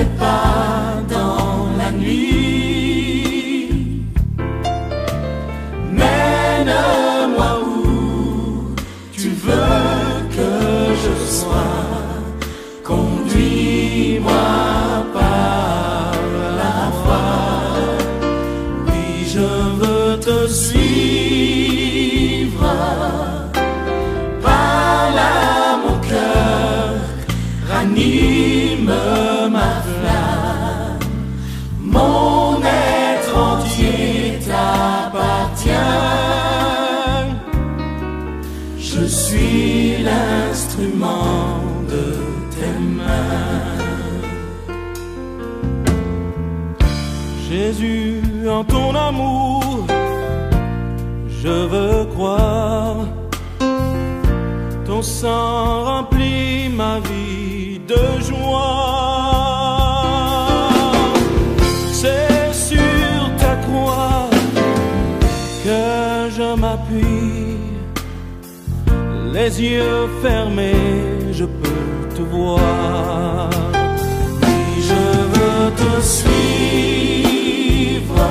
tes pas dans la nuit. Mène-moi où tu veux que je sois. Conduis-moi par la foi. Oui, je veux te suivre. Par là, mon cœur ranime ma flamme. Mon être entier t'appartient. Je suis l'instrument de tes mains. Jésus, en ton amour, je veux croire. Ton sang remplit ma vie de joie. C'est sur ta croix que je m'appuie. Les yeux fermés, je peux te voir. Oui, je veux te suivre.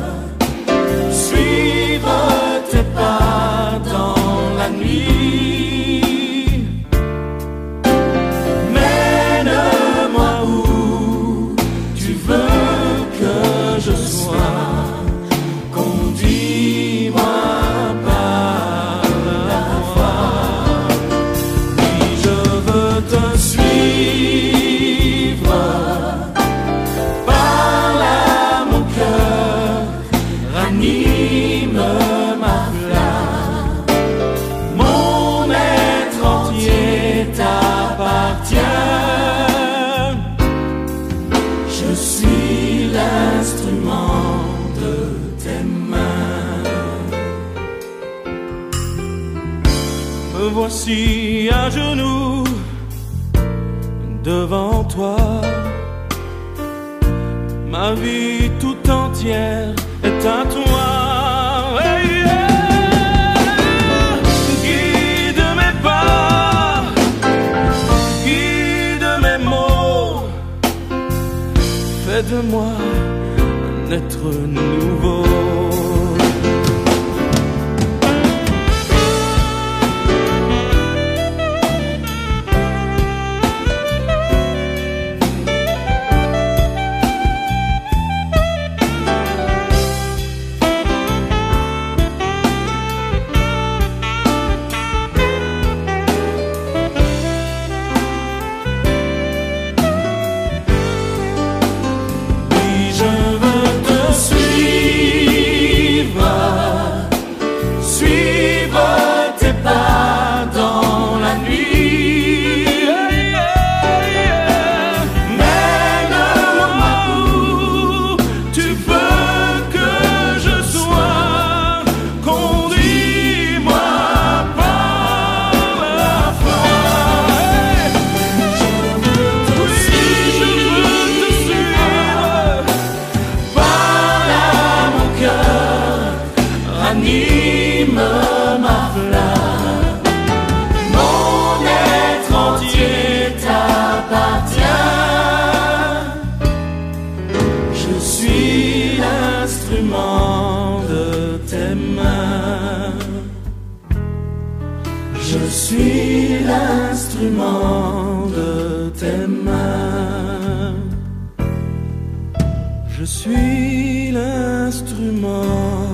Suivre tes pas dans la nuit. Mène-moi où tu veux que je sois. Conduis-moi par la foi. Oui, je veux te suivre. Par là, mon cœur ranime ma flamme. Mon être entier t'appartient. Je suis l'instrument de tes mains. Me voici à genoux devant toi. Ma vie tout entière est à toi. Hey, yeah. Guide mes pas, guide mes mots. Fais de moi un être nouveau. Anime ma flamme, mon être entier t'appartient. Je suis l'instrument de tes mains. Je suis l'instrument de tes mains. Je suis l'instrument